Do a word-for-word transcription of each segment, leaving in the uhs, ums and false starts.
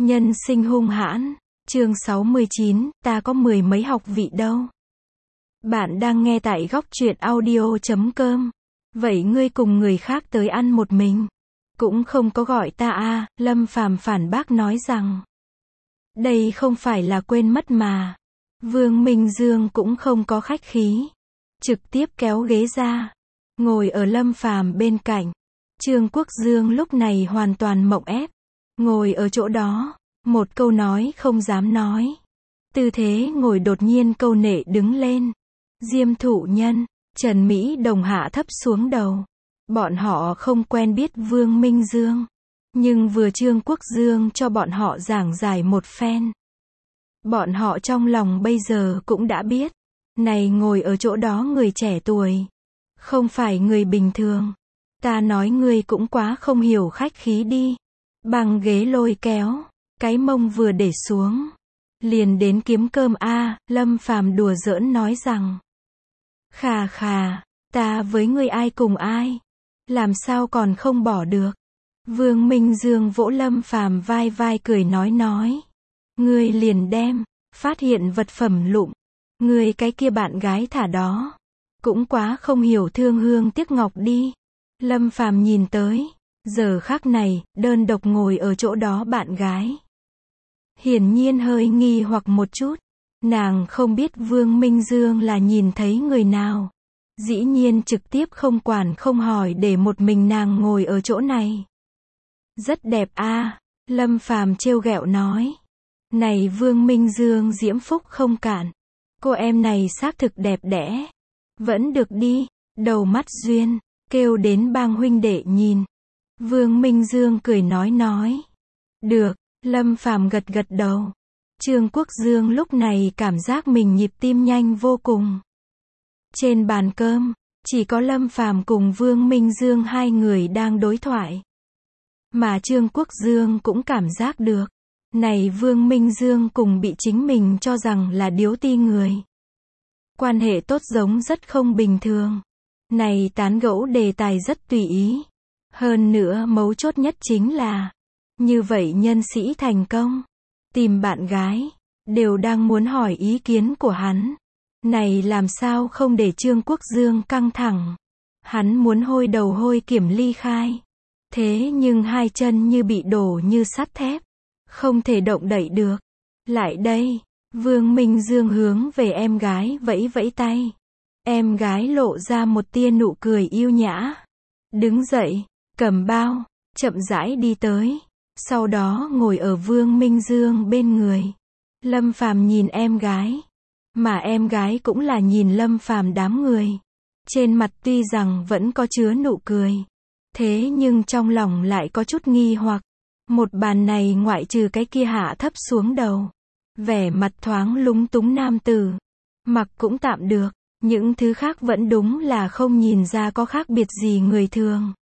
Nhân sinh hung hãn, chương sáu mươi chín, ta có mười mấy học vị đâu. Bạn đang nghe tại góc truyện audio chấm com. Vậy ngươi cùng người khác tới ăn một mình, cũng không có gọi ta à, Lâm Phàm phản bác nói rằng. Đây không phải là quên mất mà. Vương Minh Dương cũng không có khách khí. Trực tiếp kéo ghế ra, ngồi ở Lâm Phàm bên cạnh. Trương Quốc Dương lúc này hoàn toàn mộng ép. Ngồi ở chỗ đó, một câu nói không dám nói. Tư thế ngồi đột nhiên câu nệ đứng lên. Diêm Thụ Nhân, Trần Mỹ Đồng hạ thấp xuống đầu. Bọn họ không quen biết Vương Minh Dương. Nhưng vừa Trương Quốc Dương cho bọn họ giảng giải một phen. Bọn họ trong lòng bây giờ cũng đã biết. Này ngồi ở chỗ đó người trẻ tuổi. Không phải người bình thường. Ta nói ngươi cũng quá không hiểu khách khí đi. Bằng ghế lôi kéo, cái mông vừa để xuống. Liền đến kiếm cơm a, Lâm Phàm đùa giỡn nói rằng. Khà khà, ta với ngươi ai cùng ai? Làm sao còn không bỏ được? Vương Minh Dương vỗ Lâm Phàm vai vai cười nói nói. Ngươi liền đem, phát hiện vật phẩm lụm. Ngươi cái kia bạn gái thả đó. Cũng quá không hiểu thương hương tiếc ngọc đi. Lâm Phàm nhìn tới. Giờ khắc này, đơn độc ngồi ở chỗ đó bạn gái. Hiển nhiên hơi nghi hoặc một chút. Nàng không biết Vương Minh Dương là nhìn thấy người nào. Dĩ nhiên trực tiếp không quản không hỏi để một mình nàng ngồi ở chỗ này. Rất đẹp a, Lâm Phàm trêu ghẹo nói. Này Vương Minh Dương diễm phúc không cản. Cô em này xác thực đẹp đẽ. Vẫn được đi, đầu mắt duyên, kêu đến bang huynh đệ nhìn. Vương Minh Dương cười nói nói. Được, Lâm Phàm gật gật đầu. Trương Quốc Dương lúc này cảm giác mình nhịp tim nhanh vô cùng. Trên bàn cơm, chỉ có Lâm Phàm cùng Vương Minh Dương hai người đang đối thoại. Mà Trương Quốc Dương cũng cảm giác được. Này Vương Minh Dương cùng bị chính mình cho rằng là điếu ti người. Quan hệ tốt giống rất không bình thường. Này tán gẫu đề tài rất tùy ý. Hơn nữa mấu chốt nhất chính là, như vậy nhân sĩ thành công, tìm bạn gái, đều đang muốn hỏi ý kiến của hắn. Này làm sao không để Trương Quốc Dương căng thẳng. Hắn muốn hôi đầu hôi kiểm ly khai. Thế nhưng hai chân như bị đổ như sắt thép. Không thể động đậy được. Lại đây, Vương Minh Dương hướng về em gái vẫy vẫy tay. Em gái lộ ra một tia nụ cười yêu nhã. Đứng dậy. Cầm bao, chậm rãi đi tới, sau đó ngồi ở Vương Minh Dương bên người. Lâm Phàm nhìn em gái, mà em gái cũng là nhìn Lâm Phàm đám người. Trên mặt tuy rằng vẫn có chứa nụ cười, thế nhưng trong lòng lại có chút nghi hoặc. Một bàn này ngoại trừ cái kia hạ thấp xuống đầu, vẻ mặt thoáng lúng túng nam tử, mặc cũng tạm được, những thứ khác vẫn đúng là không nhìn ra có khác biệt gì người thường.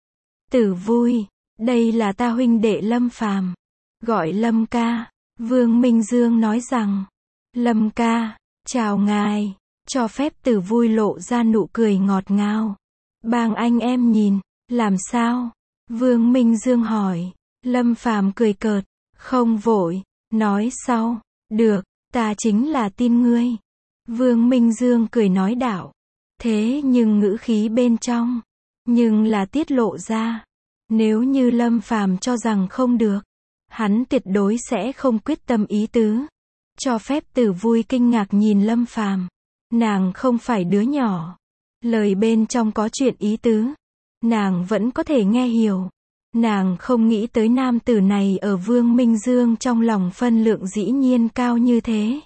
Tử Vui, đây là ta huynh đệ Lâm Phàm, gọi Lâm ca. Vương Minh Dương nói rằng, Lâm ca, chào ngài, cho phép Tử Vui lộ ra nụ cười ngọt ngào. Bang anh em nhìn, làm sao? Vương Minh Dương hỏi. Lâm Phàm cười cợt, không vội, nói sau, được, ta chính là tin ngươi. Vương Minh Dương cười nói đạo, thế nhưng ngữ khí bên trong, nhưng là tiết lộ ra. Nếu như Lâm Phàm cho rằng không được, hắn tuyệt đối sẽ không quyết tâm ý tứ. Cho phép Tử Vui kinh ngạc nhìn Lâm Phàm. Nàng không phải đứa nhỏ. Lời bên trong có chuyện ý tứ. Nàng vẫn có thể nghe hiểu. Nàng không nghĩ tới nam tử này ở Vương Minh Dương trong lòng phân lượng dĩ nhiên cao như thế.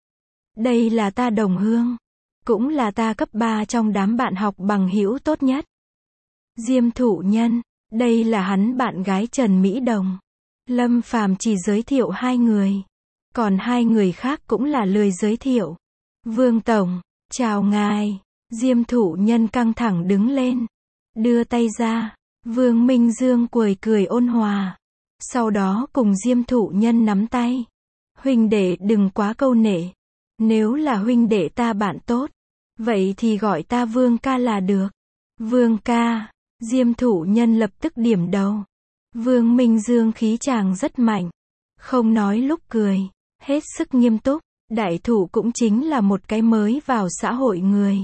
Đây là ta đồng hương. Cũng là ta cấp ba trong đám bạn học bằng hữu tốt nhất. Diêm Thụ Nhân. Đây là hắn bạn gái Trần Mỹ Đồng. Lâm Phàm chỉ giới thiệu hai người. Còn hai người khác cũng là lười giới thiệu. Vương Tổng, chào ngài. Diêm Thụ Nhân căng thẳng đứng lên. Đưa tay ra. Vương Minh Dương cười cười ôn hòa. Sau đó cùng Diêm Thụ Nhân nắm tay. Huynh đệ đừng quá câu nệ. Nếu là huynh đệ ta bạn tốt, vậy thì gọi ta Vương ca là được. Vương ca. Diêm Thụ Nhân lập tức điểm đầu. Vương Minh Dương khí chàng rất mạnh. không nói lúc cười, hết sức nghiêm túc. Đại thụ cũng chính là một cái mới vào xã hội người.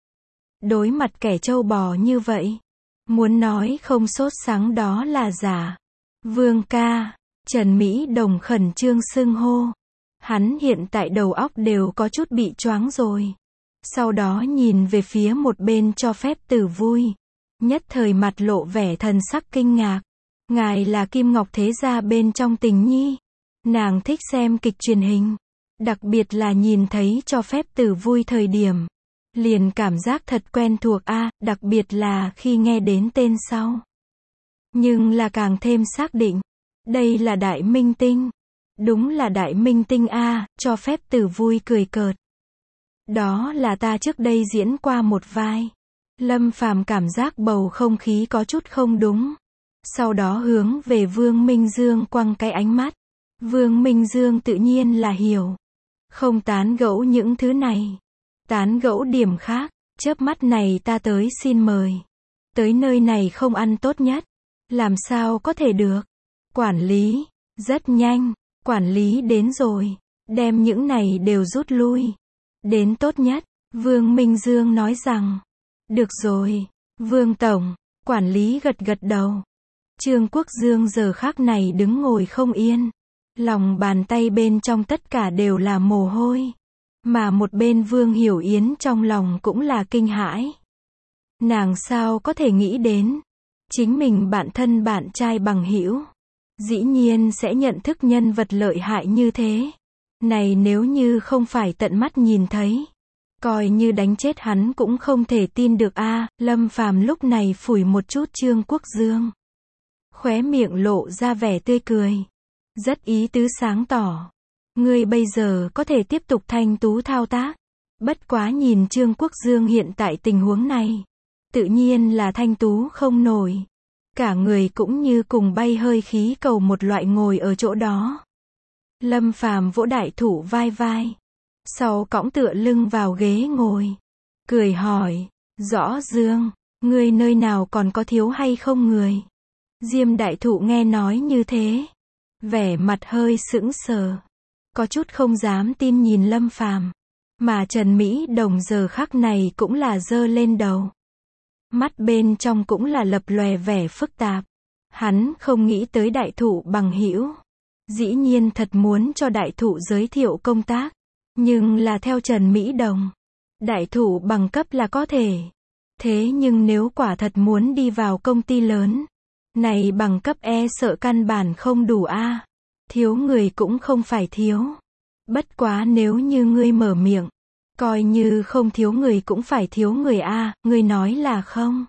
Đối mặt kẻ trâu bò như vậy, muốn nói không sốt sắng đó là giả. Vương ca, Trần Mỹ Đồng khẩn trương xưng hô. Hắn hiện tại đầu óc đều có chút bị choáng rồi. Sau đó nhìn về phía một bên cho phép Tử Vui. Nhất thời mặt lộ vẻ thần sắc kinh ngạc. Ngài là Kim Ngọc Thế Gia bên trong Tình Nhi. Nàng thích xem kịch truyền hình. Đặc biệt là nhìn thấy cho phép Tử Vui thời điểm. Liền cảm giác thật quen thuộc a, à, đặc biệt là khi nghe đến tên sau. Nhưng là càng thêm xác định. Đây là đại minh tinh. Đúng là đại minh tinh a, à, cho phép Tử Vui cười cợt. Đó là ta trước đây diễn qua một vai. Lâm Phàm cảm giác bầu không khí có chút không đúng. Sau đó hướng về Vương Minh Dương quăng cái ánh mắt. Vương Minh Dương tự nhiên là hiểu. Không tán gẫu những thứ này. Tán gẫu điểm khác. Chớp mắt này ta tới xin mời. Tới nơi này không ăn tốt nhất. Làm sao có thể được. Quản lý. Rất nhanh. Quản lý đến rồi. Đem những này đều rút lui. Đến tốt nhất. Vương Minh Dương nói rằng. Được rồi. Vương Tổng. Quản lý gật gật đầu. Trương Quốc Dương giờ khắc này đứng ngồi không yên. Lòng bàn tay bên trong tất cả đều là mồ hôi. Mà một bên Vương Hiểu Yến trong lòng cũng là kinh hãi. Nàng sao có thể nghĩ đến. Chính mình bạn thân bạn trai bằng hữu. Dĩ nhiên sẽ nhận thức nhân vật lợi hại như thế. Này nếu như không phải tận mắt nhìn thấy. Coi như đánh chết hắn cũng không thể tin được a. À, Lâm Phàm lúc này phủi một chút Trương Quốc Dương. Khóe miệng lộ ra vẻ tươi cười. Rất ý tứ sáng tỏ. Ngươi bây giờ có thể tiếp tục thanh tú thao tác. Bất quá nhìn Trương Quốc Dương hiện tại tình huống này. Tự nhiên là thanh tú không nổi. Cả người cũng như cùng bay hơi khí cầu một loại ngồi ở chỗ đó. Lâm Phàm vỗ đại thủ vai vai. Sau cõng tựa lưng vào ghế ngồi. Cười hỏi. Rõ Dương, ngươi nơi nào còn có thiếu hay không người? Diêm đại thụ nghe nói như thế. Vẻ mặt hơi sững sờ. Có chút không dám tin nhìn Lâm Phàm. Mà Trần Mỹ Đồng giờ khắc này cũng là giơ lên đầu. Mắt bên trong cũng là lập lòe vẻ phức tạp. Hắn không nghĩ tới đại thụ bằng hữu. Dĩ nhiên thật muốn cho đại thụ giới thiệu công tác. Nhưng là theo Trần Mỹ Đồng. Đại thụ bằng cấp là có thể. Thế nhưng nếu quả thật muốn đi vào công ty lớn. Này bằng cấp e sợ căn bản không đủ a. À. Thiếu người cũng không phải thiếu. Bất quá nếu như ngươi mở miệng. Coi như không thiếu người cũng phải thiếu người a. À, ngươi nói là không?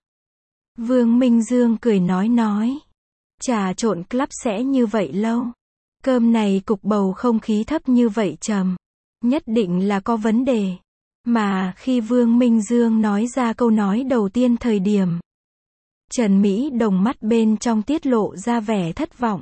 Vương Minh Dương cười nói nói. Trà trộn club sẽ như vậy lâu. Cơm này cục bầu không khí thấp như vậy trầm. Nhất định là có vấn đề. Mà khi Vương Minh Dương nói ra câu nói đầu tiên thời điểm. Trần Mỹ Đồng mắt bên trong tiết lộ ra vẻ thất vọng.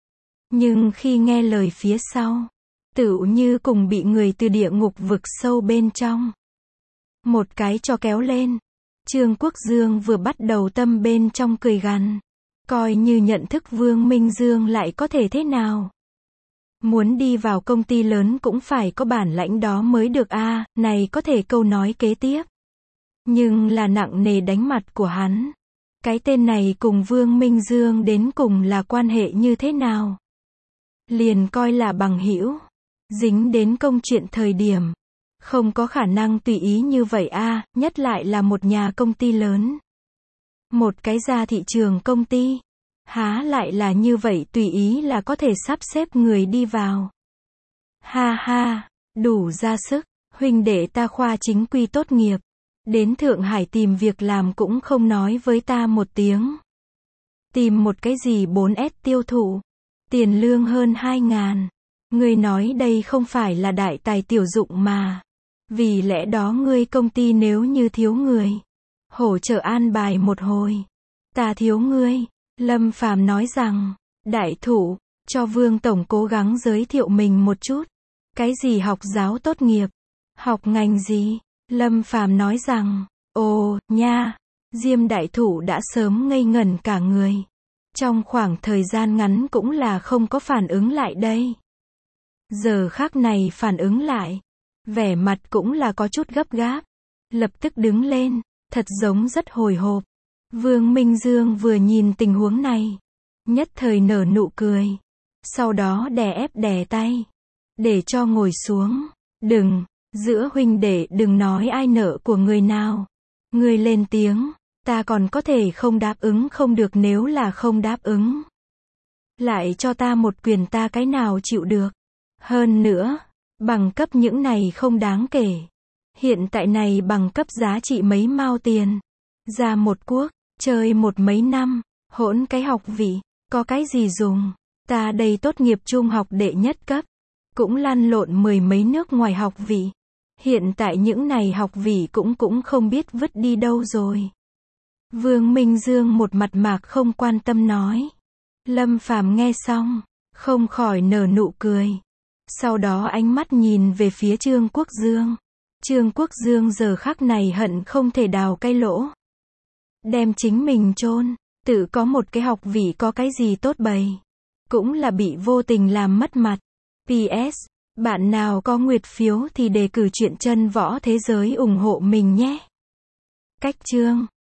Nhưng khi nghe lời phía sau. Tựu như cùng bị người từ địa ngục vực sâu bên trong. Một cái cho kéo lên. Trương Quốc Dương vừa bắt đầu tâm bên trong cười gằn. Coi như nhận thức Vương Minh Dương lại có thể thế nào. Muốn đi vào công ty lớn cũng phải có bản lãnh đó mới được a. À, này có thể câu nói kế tiếp. Nhưng là nặng nề đánh mặt của hắn. Cái tên này cùng Vương Minh Dương đến cùng là quan hệ như thế nào? Liền coi là bằng hữu. Dính đến công chuyện thời điểm. Không có khả năng tùy ý như vậy a, à, nhất lại là một nhà công ty lớn. Một cái ra thị trường công ty. Há lại là như vậy tùy ý là có thể sắp xếp người đi vào. Ha ha, đủ ra sức, huynh đệ ta khoa chính quy tốt nghiệp. Đến Thượng Hải tìm việc làm cũng không nói với ta một tiếng. Tìm một cái gì bốn S tiêu thụ. Tiền lương hơn hai ngàn. Ngươi nói đây không phải là đại tài tiểu dụng mà. Vì lẽ đó ngươi công ty nếu như thiếu người. Hỗ trợ an bài một hồi. Ta thiếu ngươi. Lâm Phàm nói rằng. Đại thụ, cho Vương Tổng cố gắng giới thiệu mình một chút. Cái gì học giáo tốt nghiệp? Học ngành gì? Lâm Phàm nói rằng. Ồ, nha. Diêm đại thụ đã sớm ngây ngẩn cả người. Trong khoảng thời gian ngắn cũng là không có phản ứng lại đây. Giờ khắc này phản ứng lại. Vẻ mặt cũng là có chút gấp gáp. Lập tức đứng lên. Thật giống rất hồi hộp. Vương Minh Dương vừa nhìn tình huống này. Nhất thời nở nụ cười. Sau đó đè ép đè tay. Để cho ngồi xuống. Đừng. Giữa huynh đệ đừng nói ai nợ của người nào. Người lên tiếng. Ta còn có thể không đáp ứng không được nếu là không đáp ứng. Lại cho ta một quyền ta cái nào chịu được. Hơn nữa. Bằng cấp những này không đáng kể. Hiện tại này bằng cấp giá trị mấy mao tiền. Ra một quốc. Chơi một mấy năm. Hỗn cái học vị. Có cái gì dùng. Ta đây tốt nghiệp trung học đệ nhất cấp. Cũng lăn lộn mười mấy nước ngoài học vị. Hiện tại những này học vị cũng cũng không biết vứt đi đâu rồi. Vương Minh Dương một mặt mạc không quan tâm nói. Lâm Phàm nghe xong. Không khỏi nở nụ cười. Sau đó ánh mắt nhìn về phía Trương Quốc Dương. Trương Quốc Dương giờ khắc này hận không thể đào cái lỗ. Đem chính mình chôn. Tự có một cái học vị có cái gì tốt bày. Cũng là bị vô tình làm mất mặt. pê ét. Bạn nào có nguyệt phiếu thì đề cử Chuyện Chân Võ Thế Giới ủng hộ mình nhé. Cách chương